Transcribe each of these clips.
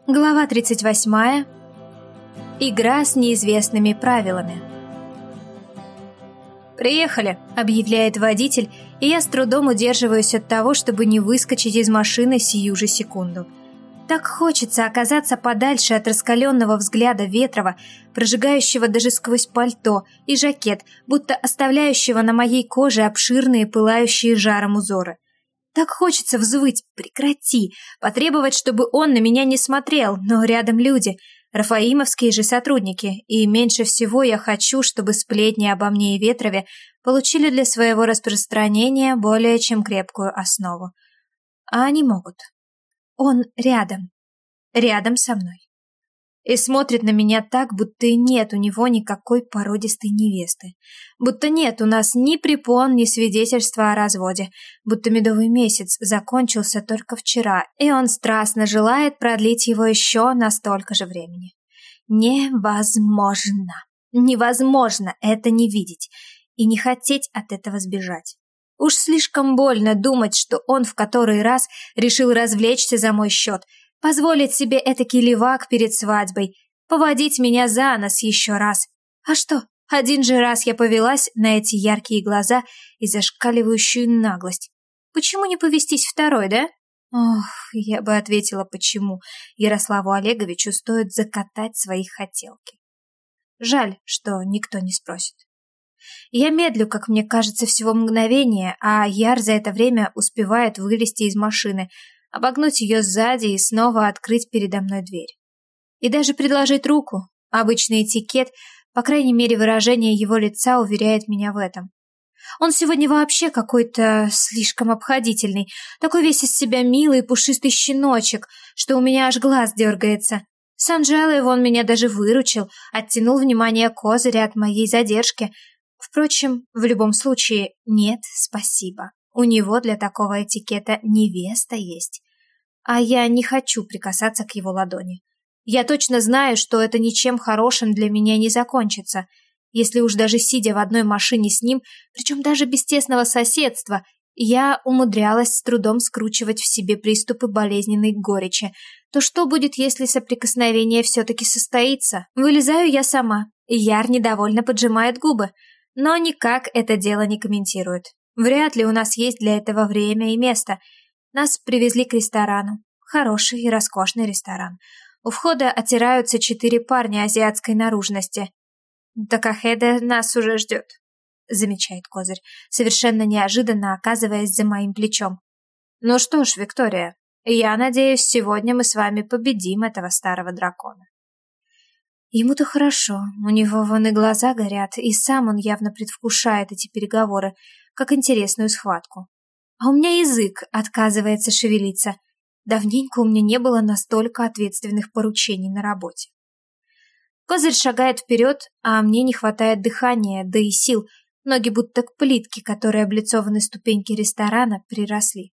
Глава 38. Игра с неизвестными правилами. «Приехали», — объявляет водитель, и я с трудом удерживаюсь от того, чтобы не выскочить из машины сию же секунду. Так хочется оказаться подальше от раскаленного взгляда Ветрова, прожигающего даже сквозь пальто и жакет, будто оставляющего на моей коже обширные пылающие жаром узоры. Так хочется взвыть «прекрати», потребовать, чтобы он на меня не смотрел, но рядом люди, рафаимовские же сотрудники, и меньше всего я хочу, чтобы сплетни обо мне и Ветрове получили для своего распространения более чем крепкую основу. А они могут. Он рядом со мной. И смотрит на меня так, будто и нет у него никакой породистой невесты. Будто нет у нас ни препон, ни свидетельства о разводе. Будто медовый месяц закончился только вчера, и он страстно желает продлить его еще на столько же времени. Невозможно. Невозможно это не видеть и не хотеть от этого сбежать. Уж слишком больно думать, что он в который раз решил развлечься за мой счет, позволить себе этакий левак перед свадьбой, поводить меня за нос еще раз. А что, один же раз я повелась на эти яркие глаза и зашкаливающую наглость. Почему не повестись второй, да? Ох, я бы ответила, почему Ярославу Олеговичу стоит закатать свои хотелки. Жаль, что никто не спросит. Я медлю, как мне кажется, всего мгновение, а Яр за это время успевает вылезти из машины, обогнуть ее сзади и снова открыть передо мной дверь. И даже предложить руку. Обычный этикет, по крайней мере, выражение его лица уверяет меня в этом. Он сегодня вообще какой-то слишком обходительный, такой весь из себя милый пушистый щеночек, что у меня аж глаз дергается. С Анжелой он меня даже выручил, оттянул внимание козыря от моей задержки. Впрочем, в любом случае, нет, спасибо. У него для такого этикета невеста есть. А я не хочу прикасаться к его ладони. Я точно знаю, что это ничем хорошим для меня не закончится. Если уж даже сидя в одной машине с ним, причем даже без тесного соседства, я умудрялась с трудом скручивать в себе приступы болезненной горечи, то что будет, если соприкосновение все-таки состоится? Вылезаю я сама, и Яр недовольно поджимает губы, но никак это дело не комментирует. Вряд ли у нас есть для этого время и место. Нас привезли к ресторану. Хороший и роскошный ресторан. У входа отираются 4 парня азиатской наружности. «Такахеда нас уже ждет», — замечает Козырь, совершенно неожиданно оказываясь за моим плечом. «Ну что ж, Виктория, я надеюсь, сегодня мы с вами победим этого старого дракона». Ему-то хорошо, у него вон и глаза горят, и сам он явно предвкушает эти переговоры, как интересную схватку. А у меня язык отказывается шевелиться. Давненько у меня не было настолько ответственных поручений на работе. Козырь шагает вперед, а мне не хватает дыхания, да и сил, ноги будто к плитке, которые облицованы ступеньки ресторана, приросли.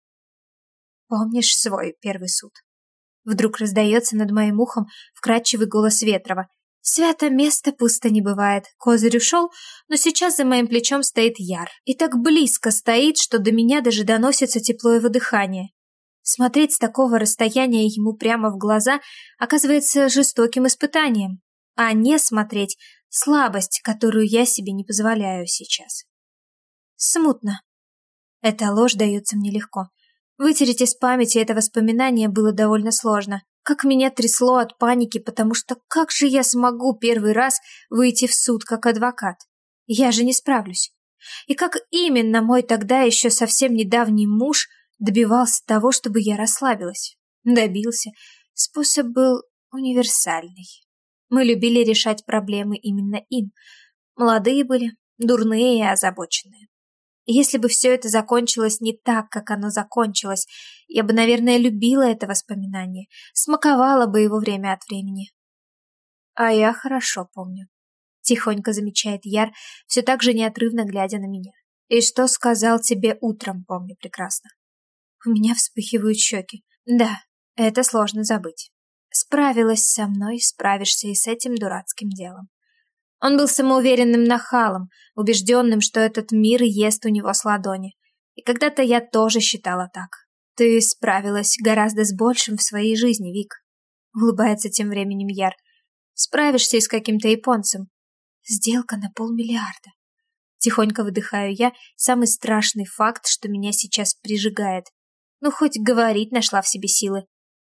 «Помнишь свой первый суд?» Вдруг раздается над моим ухом вкрадчивый голос Ветрова. Свято место пусто не бывает. Козырь ушел, но сейчас за моим плечом стоит Яр. И так близко стоит, что до меня даже доносится тепло его дыхания. Смотреть с такого расстояния ему прямо в глаза оказывается жестоким испытанием. А не смотреть — слабость, которую я себе не позволяю сейчас. Смутно. Эта ложь дается мне легко. Вытереть из памяти это воспоминание было довольно сложно. Как меня трясло от паники, потому что как же я смогу первый раз выйти в суд как адвокат? Я же не справлюсь. И как именно мой тогда еще совсем недавний муж добивался того, чтобы я расслабилась? Добился. Способ был универсальный. Мы любили решать проблемы именно им. Молодые были, дурные и озабоченные. Если бы все это закончилось не так, как оно закончилось, я бы, наверное, любила это воспоминание, смаковала бы его время от времени. А я хорошо помню. Тихонько замечает Яр, все так же неотрывно глядя на меня. И что сказал тебе утром, помню прекрасно. У меня вспыхивают щеки. Да, это сложно забыть. Справилась со мной, справишься и с этим дурацким делом. Он был самоуверенным нахалом, убежденным, что этот мир ест у него с ладони. И когда-то я тоже считала так. Ты справилась гораздо с большим в своей жизни, Вик. улыбается тем временем Яр. Справишься и с каким-то японцем. Сделка на 500 000 000. Тихонько выдыхаю я, самый страшный факт, что меня сейчас прижигает. Ну, хоть говорить нашла в себе силы.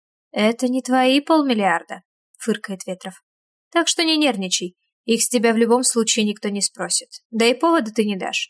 Это не твои 500 000 000, фыркает Ветров. Так что не нервничай. Их с тебя в любом случае никто не спросит. Да и повода ты не дашь.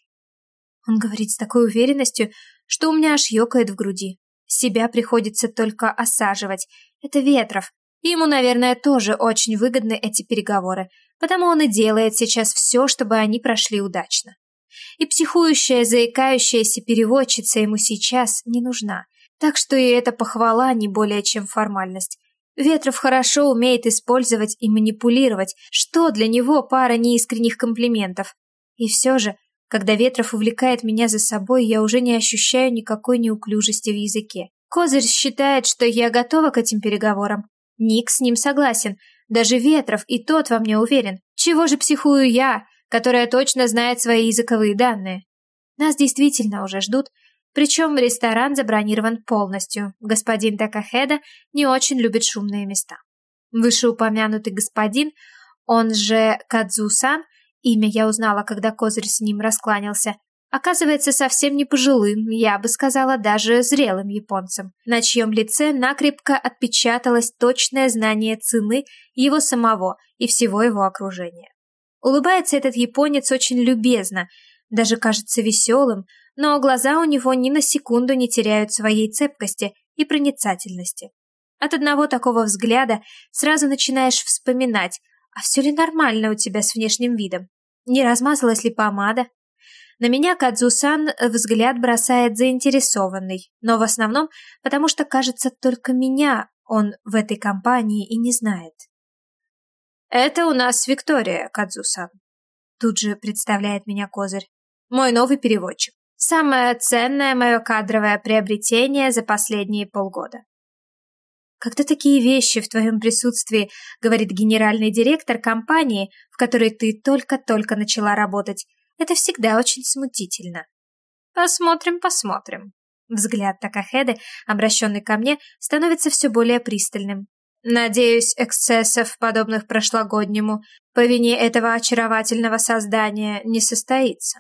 Он говорит с такой уверенностью, что у меня аж ёкает в груди. Себя приходится только осаживать. Это Ветров. Ему, наверное, тоже очень выгодны эти переговоры, потому он и делает сейчас все, чтобы они прошли удачно. И психующая, заикающаяся переводчица ему сейчас не нужна. Так что и эта похвала не более чем формальность. Ветров хорошо умеет использовать и манипулировать, что для него пара неискренних комплиментов. И все же, когда Ветров увлекает меня за собой, я уже не ощущаю никакой неуклюжести в языке. Козырь считает, что я готова к этим переговорам. Ник с ним согласен. Даже Ветров и тот во мне уверен. Чего же психую я, которая точно знает свои языковые данные? Нас действительно уже ждут. Причем ресторан забронирован полностью. Господин Такахеда не очень любит шумные места. Вышеупомянутый господин, он же Кадзу-сан, имя я узнала, когда Козырь с ним раскланялся, оказывается совсем не пожилым, я бы сказала, даже зрелым японцем, на чьем лице накрепко отпечаталось точное знание цены его самого и всего его окружения. Улыбается этот японец очень любезно, даже кажется веселым, но глаза у него ни на секунду не теряют своей цепкости и проницательности. От одного такого взгляда сразу начинаешь вспоминать, а все ли нормально у тебя с внешним видом? Не размазалась ли помада? На меня Кадзу-сан взгляд бросает заинтересованный, но в основном потому, что, кажется, только меня он в этой компании и не знает. «Это у нас Виктория, Кадзу-сан», тут же представляет меня Козырь. «Мой новый переводчик. Самое ценное мое кадровое приобретение за последние полгода». Когда такие вещи в твоем присутствии говорит генеральный директор компании, в которой ты только-только начала работать, это всегда очень смутительно. Посмотрим. Взгляд Такахеды, обращенный ко мне, становится все более пристальным. Надеюсь, эксцессов, подобных прошлогоднему, по вине этого очаровательного создания не состоится.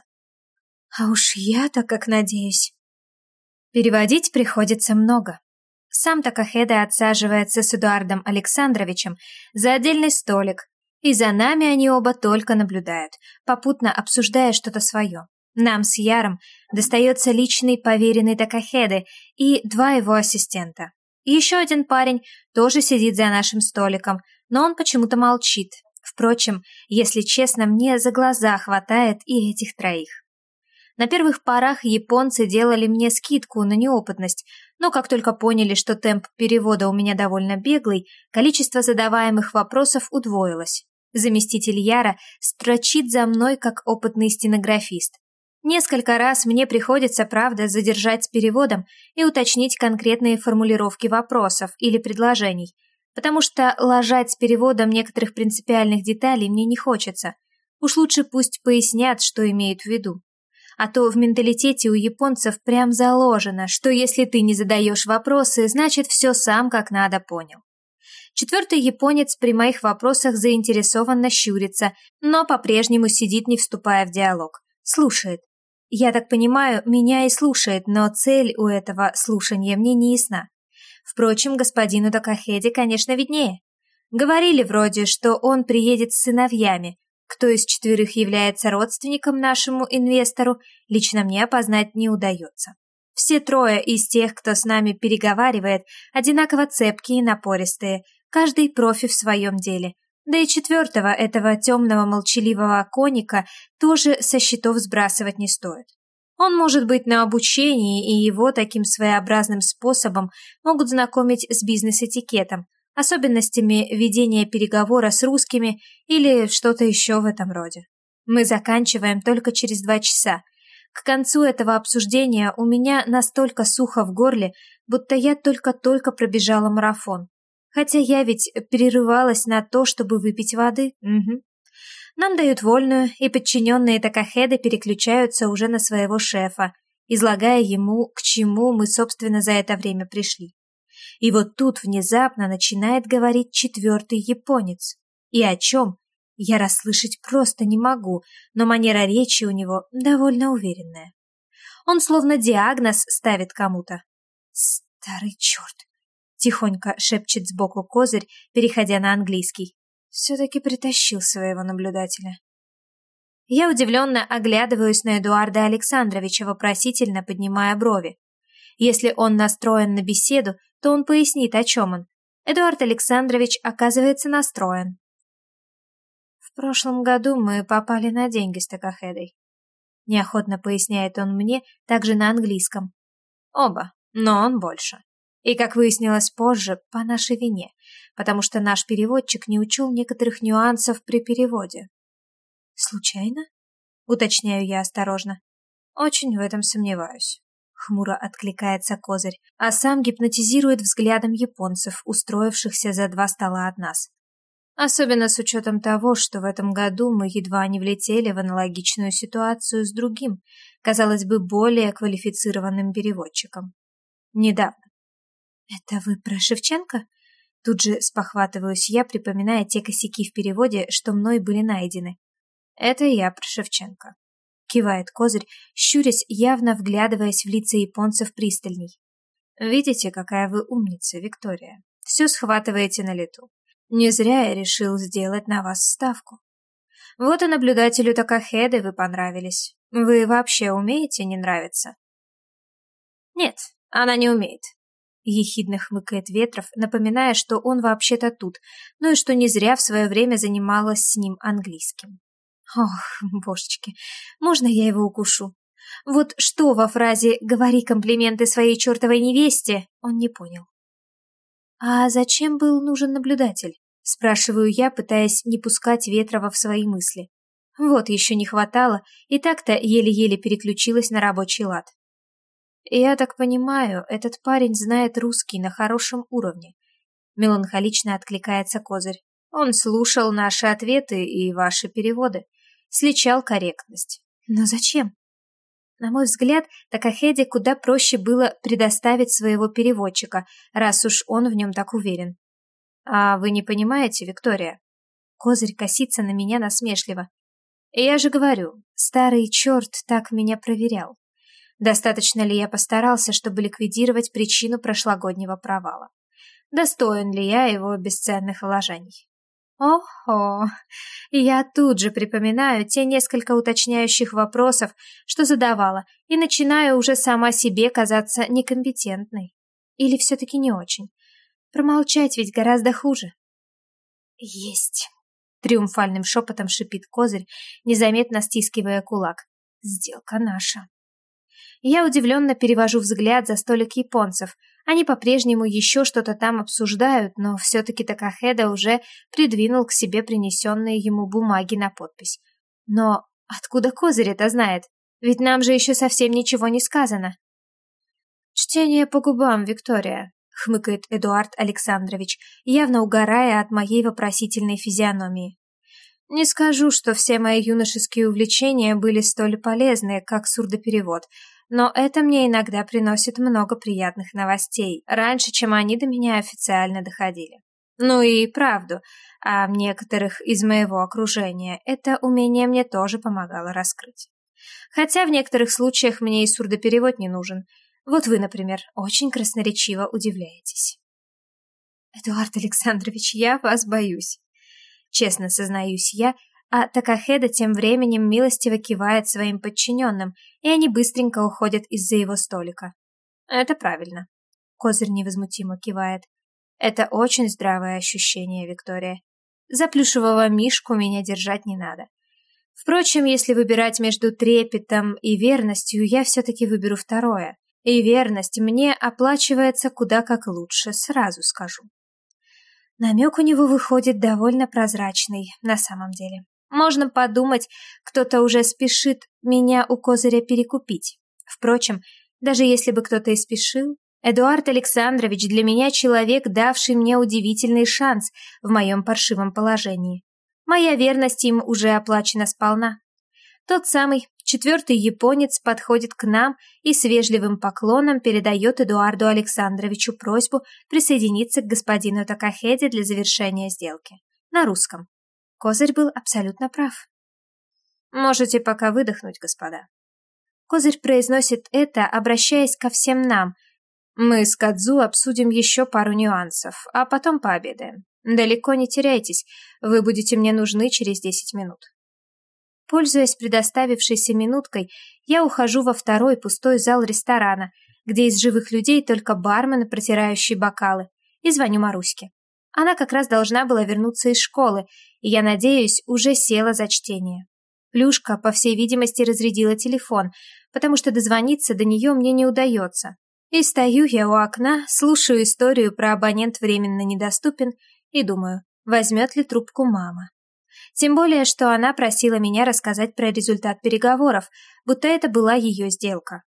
А уж я-то как надеюсь. Переводить приходится много. Сам Такахеда отсаживается с Эдуардом Александровичем за отдельный столик, и за нами они оба только наблюдают, попутно обсуждая что-то свое. Нам с Яром достается личный поверенный Такахеды и 2 его ассистента. И еще один парень тоже сидит за нашим столиком, но он почему-то молчит. Впрочем, если честно, мне за глаза хватает и этих 3. На первых порах японцы делали мне скидку на неопытность, но как только поняли, что темп перевода у меня довольно беглый, количество задаваемых вопросов удвоилось. Заместитель Яра строчит за мной как опытный стенографист. Несколько раз мне приходится, правда, задержать с переводом и уточнить конкретные формулировки вопросов или предложений, потому что лажать с переводом некоторых принципиальных деталей мне не хочется. Уж лучше пусть пояснят, что имеют в виду. А то в менталитете у японцев прям заложено, что если ты не задаешь вопросы, значит все сам как надо понял. 4-й японец при моих вопросах заинтересованно щурится, но по-прежнему сидит, не вступая в диалог. Слушает. Я так понимаю, меня и слушает, но цель у этого слушания мне не ясна. Впрочем, господину Такахеде, конечно, виднее. Говорили вроде, что он приедет с сыновьями. Кто из 4 является родственником нашему инвестору, лично мне опознать не удается. Все 3 из тех, кто с нами переговаривает, одинаково цепкие и напористые, каждый профи в своем деле. Да и 4-го, этого темного молчаливого коника, тоже со счетов сбрасывать не стоит. Он может быть на обучении, и его таким своеобразным способом могут знакомить с бизнес-этикетом, особенностями ведения переговора с русскими или что-то еще в этом роде. Мы заканчиваем только через 2 часа. К концу этого обсуждения у меня настолько сухо в горле, будто я только-только пробежала марафон. Хотя я ведь перерывалась на то, чтобы выпить воды. Угу. Нам дают вольную, и подчиненные Такахеды переключаются уже на своего шефа, излагая ему, к чему мы, собственно, за это время пришли. И вот тут внезапно начинает говорить четвертый японец. И о чем? Я расслышать просто не могу, но манера речи у него довольно уверенная. Он словно диагноз ставит кому-то. «Старый черт!» — тихонько шепчет сбоку Козырь, переходя на английский. Все-таки притащил своего наблюдателя. Я удивленно оглядываюсь на Эдуарда Александровича, вопросительно поднимая брови. Если он настроен на беседу, то он пояснит, о чем он. Эдуард Александрович оказывается настроен. В прошлом году мы попали на деньги с Такахедой. Неохотно поясняет он мне, также на английском. Оба, но он больше. И, как выяснилось позже, по нашей вине, потому что наш переводчик не учел некоторых нюансов при переводе. Случайно? Уточняю я осторожно. Очень в этом сомневаюсь. Хмуро откликается Козырь, а сам гипнотизирует взглядом японцев, устроившихся за 2 стола от нас. Особенно с учетом того, что в этом году мы едва не влетели в аналогичную ситуацию с другим, казалось бы, более квалифицированным переводчиком. Недавно. «Это вы про Шевченко?» Тут же спохватываюсь я, припоминая те косяки в переводе, что мной были найдены. «Это я про Шевченко», — кивает Козырь, щурясь, явно вглядываясь в лица японцев пристальней. «Видите, какая вы умница, Виктория. Все схватываете на лету. Не зря я решил сделать на вас ставку. Вот и наблюдателю Такахеды вы понравились. Вы вообще умеете не нравиться?» «Нет, она не умеет», — ехидно хмыкает Ветров, напоминая, что он вообще-то тут, ну и что не зря в свое время занималась с ним английским. Ох, божечки, можно я его укушу? Вот что во фразе «говори комплименты своей чертовой невесте» он не понял. «А зачем был нужен наблюдатель?» — спрашиваю я, пытаясь не пускать Ветрова в свои мысли. Вот еще не хватало, и так-то еле-еле переключилась на рабочий лад. «Я так понимаю, этот парень знает русский на хорошем уровне», — меланхолично откликается Козырь. «Он слушал наши ответы и ваши переводы, сличал корректность. Но зачем?» На мой взгляд, Такахеде куда проще было предоставить своего переводчика, раз уж он в нем так уверен. «А вы не понимаете, Виктория?» Козырь косится на меня насмешливо. «Я же говорю, старый черт так меня проверял. Достаточно ли я постарался, чтобы ликвидировать причину прошлогоднего провала? Достоин ли я его бесценных вложений?» Ого! Я тут же припоминаю те несколько уточняющих вопросов, что задавала, и начинаю уже сама себе казаться некомпетентной. Или все-таки не очень. Промолчать ведь гораздо хуже. «Есть!» — триумфальным шепотом шипит Козырь, незаметно стискивая кулак. «Сделка наша!» Я удивленно перевожу взгляд за столик японцев. Они по-прежнему еще что-то там обсуждают, но все-таки Такахеда уже придвинул к себе принесенные ему бумаги на подпись. Но откуда Козырь это знает? Ведь нам же еще совсем ничего не сказано. «Чтение по губам, Виктория», — хмыкает Эдуард Александрович, явно угорая от моей вопросительной физиономии. «Не скажу, что все мои юношеские увлечения были столь полезны, как сурдоперевод, но это мне иногда приносит много приятных новостей, раньше, чем они до меня официально доходили. Ну и правду, а некоторых из моего окружения это умение мне тоже помогало раскрыть. Хотя в некоторых случаях мне и сурдоперевод не нужен. Вот вы, например, очень красноречиво удивляетесь». «Эдуард Александрович, я вас боюсь», — честно сознаюсь я, а Такахеда тем временем милостиво кивает своим подчиненным, и они быстренько уходят из-за его столика. «Это правильно», — Козырь невозмутимо кивает. «Это очень здравое ощущение, Виктория. За плюшевого мишку меня держать не надо. Впрочем, если выбирать между трепетом и верностью, я все-таки выберу второе. И верность мне оплачивается куда как лучше, сразу скажу». Намек у него выходит довольно прозрачный, на самом деле. Можно подумать, кто-то уже спешит меня у Козыря перекупить. Впрочем, даже если бы кто-то и спешил, Эдуард Александрович для меня человек, давший мне удивительный шанс в моем паршивом положении. Моя верность им уже оплачена сполна. Тот самый четвертый японец подходит к нам и с вежливым поклоном передает Эдуарду Александровичу просьбу присоединиться к господину Такахеде для завершения сделки. На русском. Козырь был абсолютно прав. «Можете пока выдохнуть, господа». Козырь произносит это, обращаясь ко всем нам. «Мы с Кадзу обсудим еще пару нюансов, а потом пообедаем. Далеко не теряйтесь, вы будете мне нужны через 10 минут». Пользуясь предоставившейся минуткой, я ухожу во второй пустой зал ресторана, где из живых людей только бармен, протирающий бокалы, и звоню Маруське. Она как раз должна была вернуться из школы, и, я надеюсь, уже села за чтение. Плюшка, по всей видимости, разрядила телефон, потому что дозвониться до нее мне не удается. И стою я у окна, слушаю историю про абонент временно недоступен и думаю, возьмет ли трубку мама. Тем более, что она просила меня рассказать про результат переговоров, будто это была ее сделка.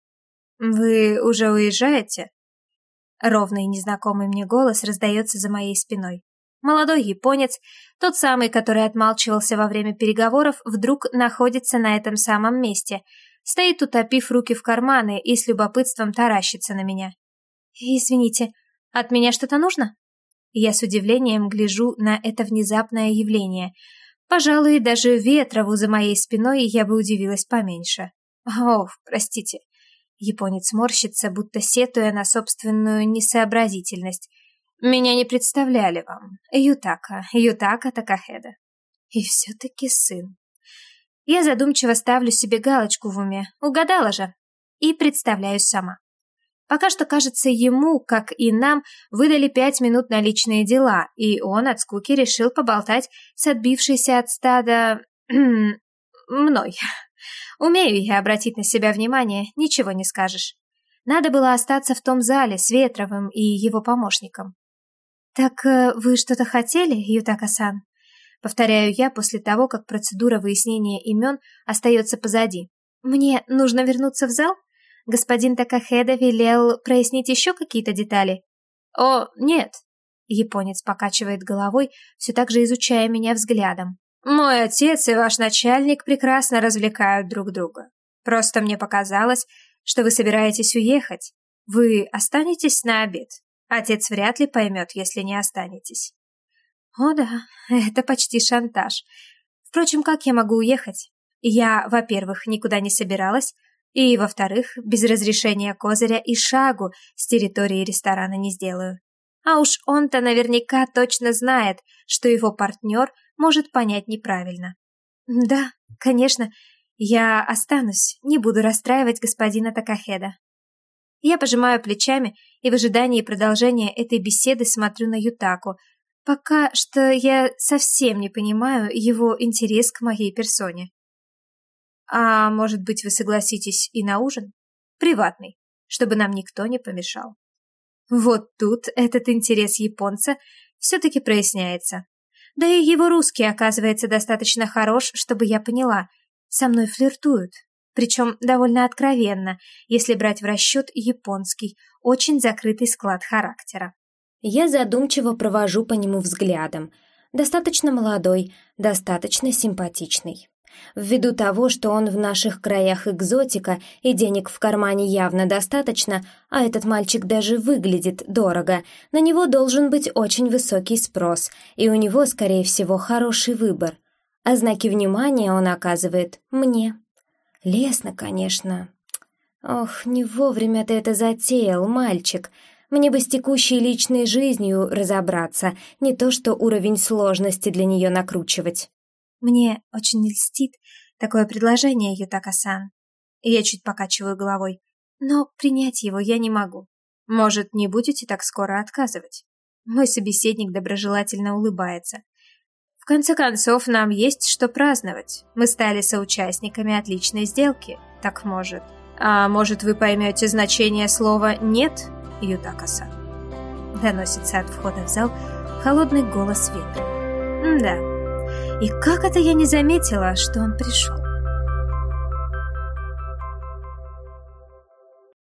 «Вы уже уезжаете?» Ровный незнакомый мне голос раздается за моей спиной. Молодой японец, тот самый, который отмалчивался во время переговоров, вдруг находится на этом самом месте, стоит, утопив руки в карманы и с любопытством таращится на меня. «Извините, от меня что-то нужно?» Я с удивлением гляжу на это внезапное явление. Пожалуй, даже Ветрову за моей спиной я бы удивилась поменьше. «Ох, простите». Японец морщится, будто сетуя на собственную несообразительность. «Меня не представляли вам. Ютака Такахеда». И все-таки сын. Я задумчиво ставлю себе галочку в уме. Угадала же. И представляюсь сама. Пока что, кажется, ему, как и нам, выдали 5 минут на личные дела, и он от скуки решил поболтать с отбившейся от стада... мной. Умею я обратить на себя внимание, ничего не скажешь. Надо было остаться в том зале с Ветровым и его помощником. «Так вы что-то хотели, Ютака-сан?» Повторяю я после того, как процедура выяснения имен остается позади. «Мне нужно вернуться в зал? Господин Такахеда велел прояснить еще какие-то детали?» «О, нет!» Японец покачивает головой, все так же изучая меня взглядом. «Мой отец и ваш начальник прекрасно развлекают друг друга. Просто мне показалось, что вы собираетесь уехать. Вы останетесь на обед? Отец вряд ли поймет, если не останетесь». О да, это почти шантаж. Впрочем, как я могу уехать? Я, во-первых, никуда не собиралась, и, во-вторых, без разрешения Козыря и шагу с территории ресторана не сделаю. А уж он-то наверняка точно знает, что его партнер может понять неправильно. Да, конечно, я останусь, не буду расстраивать господина Такахеда. Я пожимаю плечами и в ожидании продолжения этой беседы смотрю на Ютаку. Пока что я совсем не понимаю его интерес к моей персоне. А может быть, вы согласитесь и на ужин? Приватный, чтобы нам никто не помешал. Вот тут этот интерес японца все-таки проясняется. Да и его русский, оказывается, достаточно хорош, чтобы я поняла. Со мной флиртуют. Причем довольно откровенно, если брать в расчет японский, очень закрытый склад характера. Я задумчиво провожу по нему взглядом. Достаточно молодой, достаточно симпатичный. Ввиду того, что он в наших краях экзотика и денег в кармане явно достаточно, а этот мальчик даже выглядит дорого, на него должен быть очень высокий спрос, и у него, скорее всего, хороший выбор. А знаки внимания он оказывает мне. Лестно, конечно. Ох, не вовремя ты это затеял, мальчик. Мне бы с текущей личной жизнью разобраться, не то что уровень сложности для нее накручивать. Мне очень льстит такое предложение, Ютака-сан. Я чуть покачиваю головой. Но принять его я не могу. Может, не будете так скоро отказывать? Мой собеседник доброжелательно улыбается. В конце концов, нам есть что праздновать. Мы стали соучастниками отличной сделки. Так может. А может, вы поймете значение слова «нет», Ютака-сан? Доносится от входа в зал холодный голос ветра. Да. И как это я не заметила, что он пришел?